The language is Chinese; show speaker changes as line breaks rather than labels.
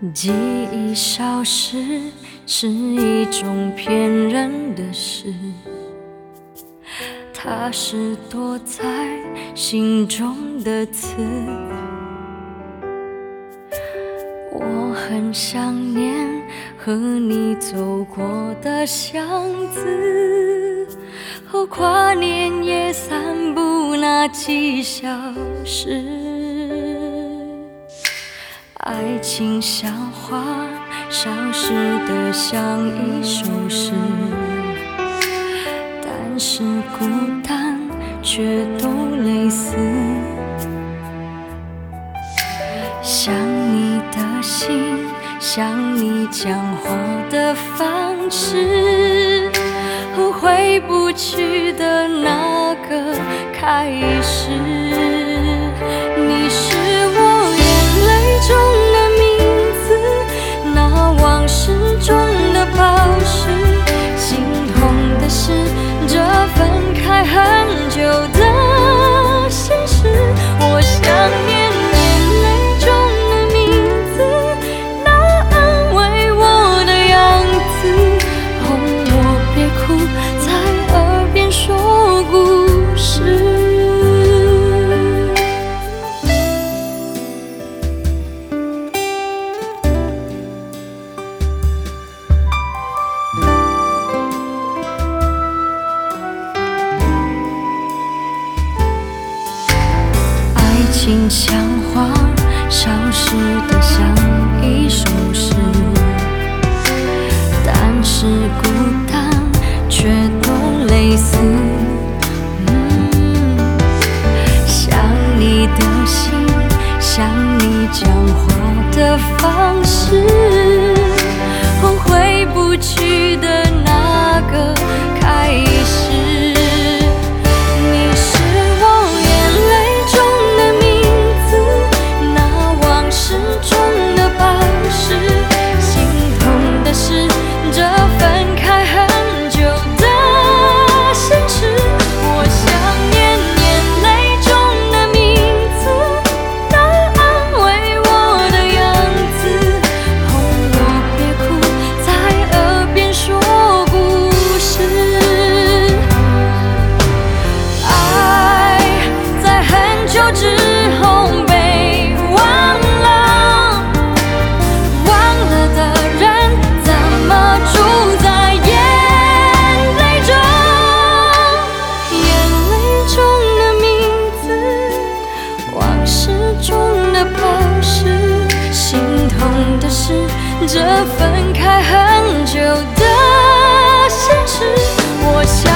记忆消失是一种骗人的事，它是躲在心中的刺。我很想念和你走过的巷子，和跨年夜散步那几小时。爱情像花，消失得像一首诗，但是孤单却都类似。想你的心，想你讲话的方式，和回不去的那个开始。你是我眼泪中的名字，那往事中的宝石。心痛的是这分开很久的现实。我想念眼泪中的名字，那安慰我的样子，哄我别哭，在耳边说故事。爱情像花，消失得像一首诗，但是孤单却都类似。想你的心，想你讲话的方式，和回不去的那个开始。这分开很久的现实，我想